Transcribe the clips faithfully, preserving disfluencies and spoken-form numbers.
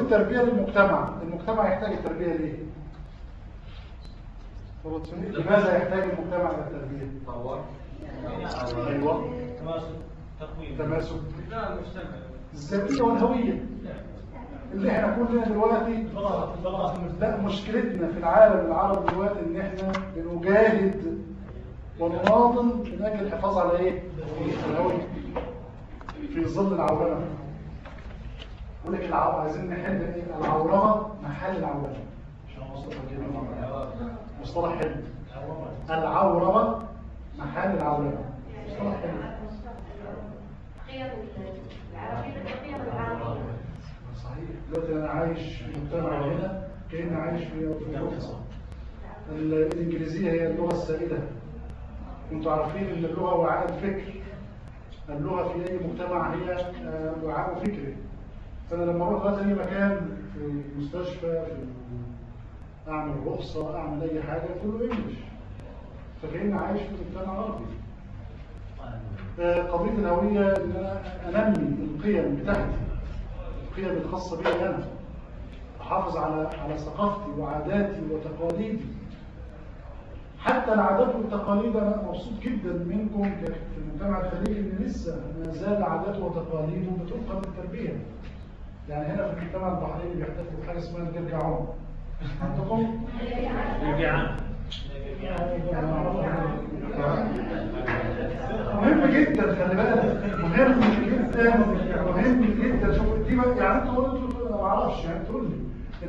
التربية للمجتمع، المجتمع يحتاج التربية ليه؟ لماذا يحتاج المجتمع إلى التربية؟ طور أيوة تماسك تقويم تماسك لا المجتمع الذاتية والهوية اللي احنا كلنا دلوقتي. لا، مشكلتنا في العالم العربي دلوقتي ان احنا بنجاهد ونناضل من اجل الحفاظ على ايه؟ الهوية في ظل العولمة. يقول لك العو... عايزين نحل ايه؟ العولمة محل العولمة. مصطلح حلو. العولمة محل العولمة. مصطلح حلو. صحيح. دلوقتي انا عايش في مجتمع هنا كأني عايش في في اوروبا. الانجليزيه هي اللغه السائده. انتوا عارفين ان اللغه وعاء الفكر. اللغه في اي مجتمع هي وعاء فكري. فانا لما اروح دلوقتي اي مكان في مستشفى، في اعمل رخصه، اعمل اي حاجه كله انجلش. فكأني عايش في مجتمع عربي. قضيه الهويه ان انا انمي القيم بتاعتي، القيم الخاصة بي أنا، أحافظ على على ثقافتي وعاداتي وتقاليدي. حتى العادات والتقاليد أنا مبسوط جدا منكم في المجتمع الخليجي إن لسه ما زال عاداته وتقاليده بتبقى بالتربية. يعني هنا في المجتمع البحريني بيحتفلوا بحاجة اسمها الجرجعون. عندكم؟ الجرجعان مهم جدا، خلي بالك، مهم جدا مهم جدا. شوف دي يعني انتوا قلتوا ما اعرفش، يعني تقول لي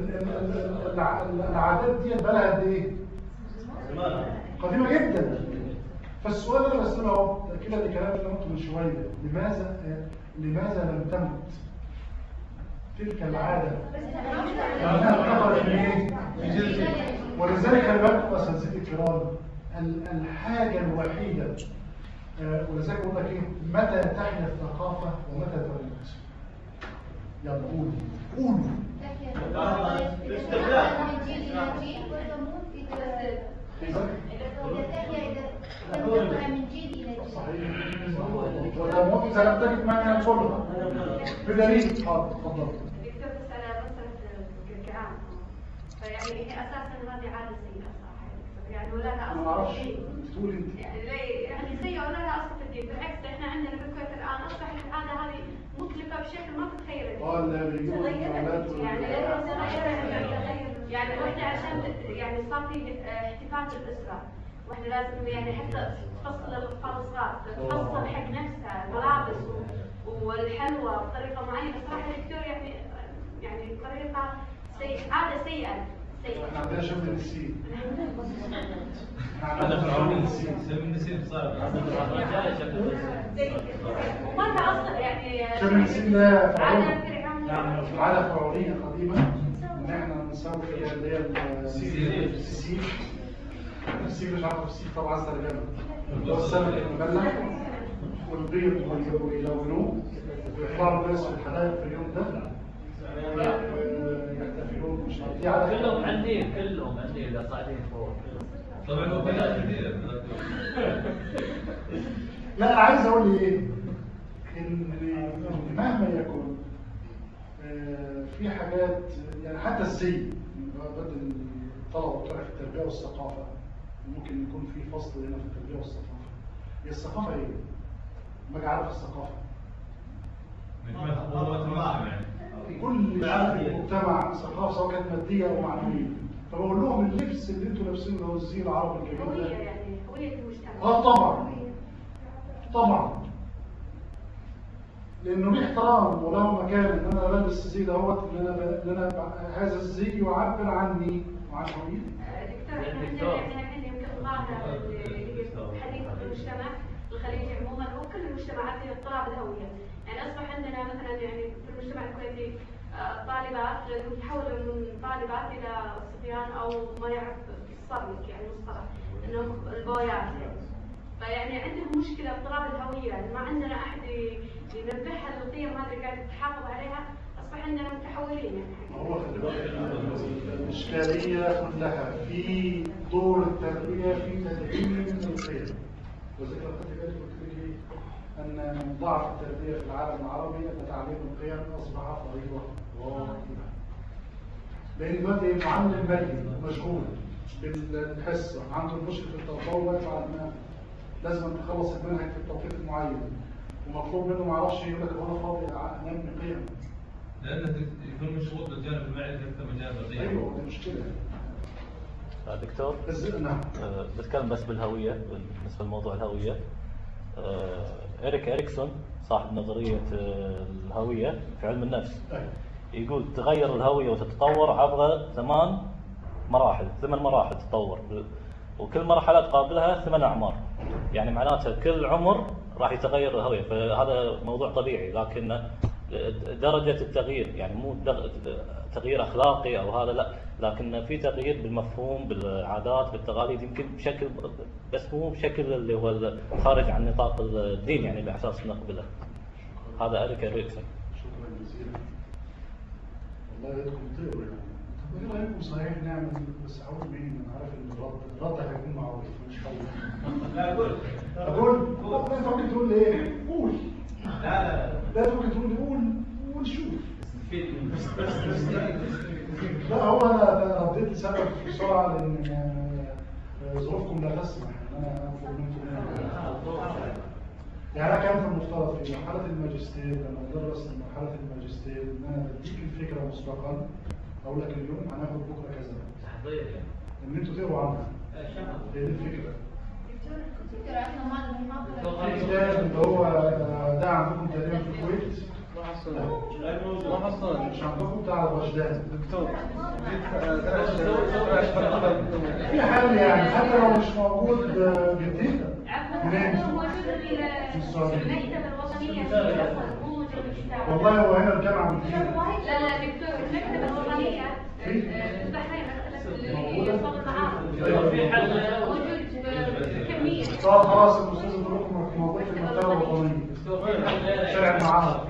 العادات دي بقى قد ايه؟ قديمه جدا. فالسؤال اللي انا بساله اهو كده الكلام اللي قلته من شويه، لماذا لماذا لم تمت تلك العاده؟ لانها اتخذت من ايه؟ ولذلك خلي بالكم اساتذتي الكرام، الحاجه الوحيده آه ولذلك بقول لك ايه؟ متى تحيا الثقافه ومتى تموت؟ يلا قولوا قولوا. صحيح. وتموت اذا لم تجد من ينقلها بدليل. حاضر اتفضل. دكتور بس على مساله الكعام، فيعني هي اساسا هذه عاده سيئه صراحه، يعني ولا لها ما اصل اعرفش في الدين. تقول انت. يعني يعني سيئه ولا لها اصل في الدين، بالعكس احنا عندنا بالكويت الان اصبحت العاده هذه مكلفه بشكل ما تتخيله. اه اللي بيجيبوا الحفلات يعني يعني واحنا عشان يعني صار في احتفال بالاسره، واحنا لازم يعني حتى تفصل الاطفال الصغار، تفصل حق نفسها الملابس والحلوى بطريقه معينه. صراحه الدكتور يعني يعني طريقه سيئه، عاده سيئه سيئه. احنا عندنا شم النسيم. هذا فرعوني شم النسيم صار ومره اصلا يعني شم النسيم ده عاده فرعونيه، عاده فرعونيه قديمه ان احنا نسوي فيها اللي هي السيسيل. السيسيل مش عارف السيسيل طبعا عايز ترجمه، اللي هو السمك المملح والبيض ويلونوه ويطلعوا الناس في الحدائق في اليوم ده يحتفلون. مش عارف دي عاده كلهم عندي كلهم عندي اللي صاعدين فوق. طبعا هو بلاد كثير. لا انا عايز اقول ايه؟ ان مهما يكون في حاجات يعني حتى الزي بدل الطلبه بتوع في التربيه والثقافه ممكن يكون في فصل هنا في التربيه والثقافه. هي الثقافه ايه؟ ما اعرف الثقافه كل شيء في المجتمع ثقافه سواء كانت ماديه او معنويه. فبقول لهم اللبس اللي انتوا لابسينه هو الزي العربي الجميل هويه، ده. يعني هويه المجتمع. اه طبعا طبعا، لانه ليه احترام وله مكان ان انا لابس الزي دوت، ان انا ان انا هذا الزي يعبر عني وعن هويتي. دكتور احنا عندنا يعني احنا يمكن ضغطنا حديث المجتمع الخليجي عموما وكل المجتمعات هي اضطراب الهويه. يعني اصبح عندنا مثلا يعني في المجتمع الكويتي طالبات يتحولوا من طالبات الى صبيان او ما يعرف الصرمك، يعني مصطلح انهم البويات. فيعني عندهم مشكله اضطراب الهويه، يعني ما عندنا احد ينبهها للقيم هذه اللي قاعده تحافظ عليها. اصبح عندنا متحولين يعني. هو خلي بالك الاشكاليه كلها في دور التربيه في تدعيم القيم. وذكر خلي بالك قلت لك ان من ضعف التربيه في العالم العربي ان تعليم القيم اصبح فريضه واجبه. لان دلوقتي معلم مالي مشغول بالحصه، عنده المشرف التربوي واقف على دماغه، لازم تخلص المنهج في التوقيت المعين، ومطلوب منه ما اعرفش يقول لك هو انا فاضي انام قيم. لانه يكون مشغول بالجانب المعرفي اكثر من الجانب الرياضي. ايوه دي مشكله. دكتور نعم. أه بتكلم بس بالهويه، بالنسبه لموضوع الهويه. أه إريك إريكسون صاحب نظريه الهويه في علم النفس يقول تغير الهويه وتتطور عبر ثمان مراحل، ثمان مراحل تتطور، وكل مرحله تقابلها ثمان اعمار. يعني معناتها كل عمر راح يتغير الهويه، فهذا موضوع طبيعي، لكن درجه التغيير يعني مو تغيير اخلاقي او هذا، لا، لكن في تغيير بالمفهوم، بالعادات، بالتقاليد، يمكن بشكل بس مو بشكل اللي هو خارج عن نطاق الدين يعني على اساس نقبله. هذا إريك إريكسون. شكرا جزيلا. والله بدكم تقروا يعني. طب ايه رايكم صحيح نعمل بس اعود مين؟ انا عارف ان الرد الرد هيكون معروف مش حل. لا اقول اقول طب انت ممكن تقول لي ايه؟ قول. لا لا لا ممكن تقول لي قول ونشوف. لا هو انا رديت لسبب بسرعه لان ظروفكم لا تسمح ان انا اطلب منكم. يعني انا كان في المفترض في مرحله الماجستير لما ندرس مرحله الماجستير ان انا بديك الفكره مسبقا، اقول لك اليوم هناخد بكره كذا. تحضير يعني. ان انتوا تقروا عنها. هي دي الفكره. في كتاب اللي هو ده عندكم تقريبا في الكويت. ما حصل مش عندكم بتاع الرشدان. دكتور في حل يعني حتى لو مش موجود جديد. المكتبة الوطنية مو موجود الكتاب. والله هو هنا الجامعة بالجديد. لا لا دكتور المكتبة الوطنية في البحرين اللي فوق المعارض. في حل موجود بكمية. طب خلاص الاستاذ بيقولكم موجود في المكتبة الوطنية. شارع المعارض.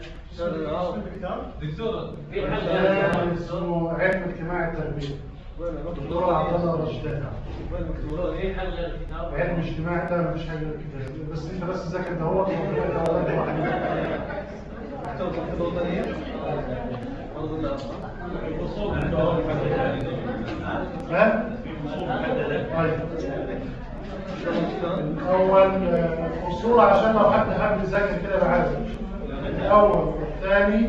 دكتور في حل اسمه علم اجتماعي التربية. دكتور عبد الله رشدان. في حل الكتاب. علم اجتماعي لا مفيش حاجة الكتاب، بس انت بس ذاكر ده هو الأول فصول عشان لو حد حابب يذاكر كده بعازم. الأول والثاني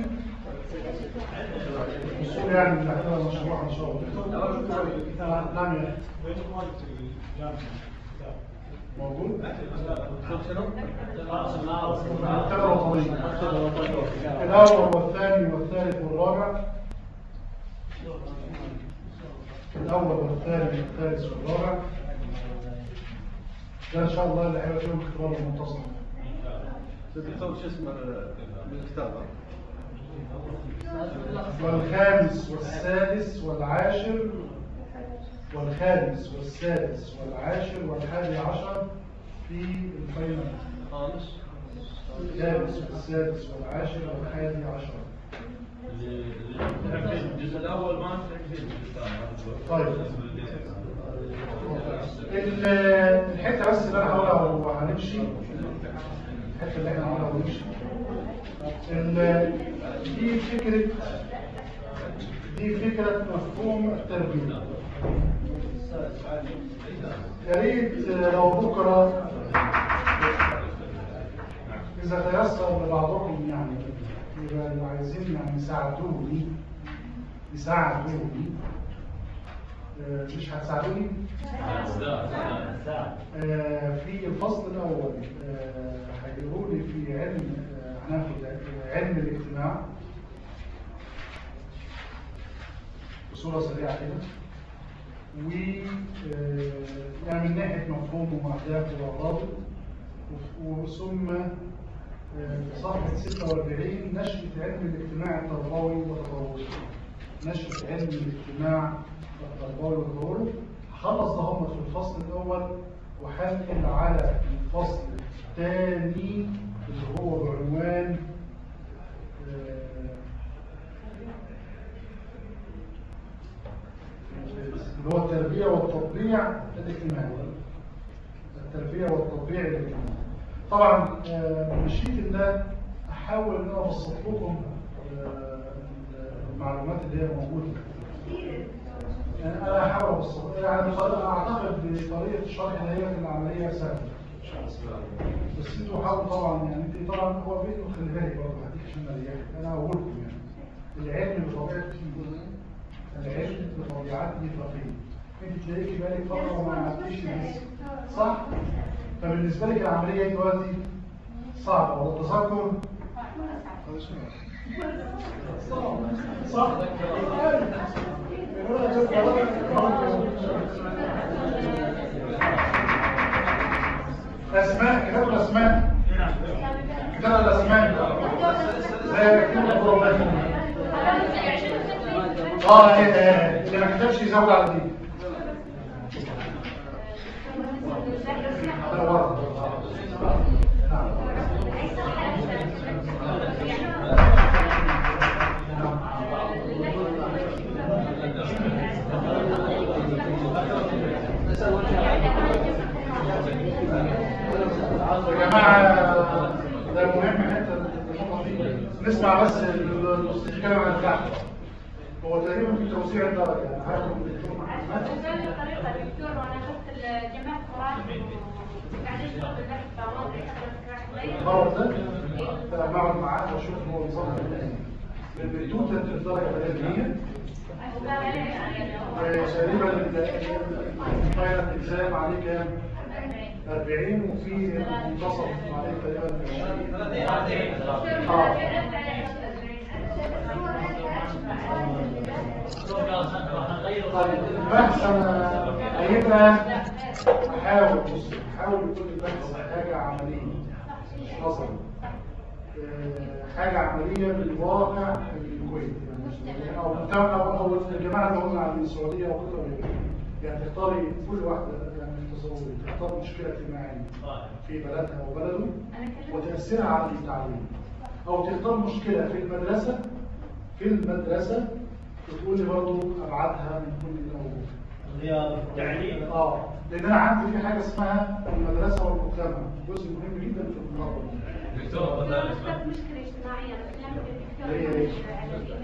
فصول يعني اللي احنا نشرحها إن شاء الله. نعم يا موجود؟ المكتبة الوطنية. الأول والثاني والثالث والرابع. الأول والثاني والثالث والرابع. ده إن شاء الله اللي هيبقى فيهم اختبار المنتصف. دكتور شو اسمه الكتاب؟ والخامس والسادس والعاشر والخامس والسادس والعاشر والحادي عشر في الفاينل. خامس الخامس والسادس والعاشر والحادي عشر. الجزء الاول ما طيب الحته بس اللي انا هقولها وهنمشي، الحته اللي احنا هنقولها ونمشي، دي فكره دي فكره مفهوم التربيه. يا ريت لو بكره اذا تيسر لبعضكم يعني يبقى اللي عايزين يعني يساعدوني يساعدوني مش هتساعدوني؟ آه في الفصل الأول هيقولوا لي في علم هناخد علم الاجتماع بصورة سريعة كده، و يعني من ناحية مفهومه وأهدافه وأغراضه، وثم صفحة ستة وأربعين نشأة علم الاجتماع التربوي وتطوره. نشأة علم الاجتماع التربوي وتطوره خلص ده هم في الفصل الأول، وحنقل على الفصل الثاني اللي هو بعنوان اللي هو التربية والتطبيع الاجتماعي. التربية والتطبيع الاجتماعي. طبعا مشيت الله احاول ان انا ابسط لكم المعلومات اللي هي موجوده. يعني انا هحاول اوصل يعني بطريقه اعتقد بطريقه الشرح اللي هي العمليه سهله بس انتوا حاولوا طبعا يعني انت طبعا هو بينه خلي بالك برضه هديك عشان مليان انا هقول لكم يعني العلم بطبيعته العلم بطبيعته اطلاقيه انت تلاقيكي بالك فتره ما عملتيش لسه صح؟ فبالنسبه لك العمليه دلوقتي صعبه ولا التذكر؟ صح؟ اسماء كتاب الاسماء كتاب الاسماء زي كتاب القرآن اه اللي ما كتبش يزود على دي يا جماعة ده مهم حتة نسمع بس الأستاذ يتكلم عن التحت هو تقريبا في توسيع الدرجة يعني هاخد الدكتور محمد الطريقة دكتور وانا شفت جماعة قرآن قاعدين يشتغلوا بالبحث ده بقعد معاه واشوف هو نظام بالتوتال الدرجة الأدبية تقريبا الفاينل اكزام عليه كام؟ أربعين وفي منتصف عليه تقريبا عشرين طيب البحث انا هيبقى احاول بص احاول يكون البحث حاجه عمليه مش نظري حاجه عمليه بالواقع الكويت يعني او او او الجماعه اللي هم على السعوديه او كده يعني تختاري كل واحده يعني تصوري تختار مشكله اجتماعيه في بلدها وبلده وتاثيرها على التعليم او تختار مشكله في المدرسه في المدرسه وتقول لي برضه ابعادها من كل موضوع هي التعليم اه لان انا عندي في حاجه اسمها المدرسه والمجتمع جزء مهم جدا في المنظمه دكتور مشكله اجتماعيه بس لما هي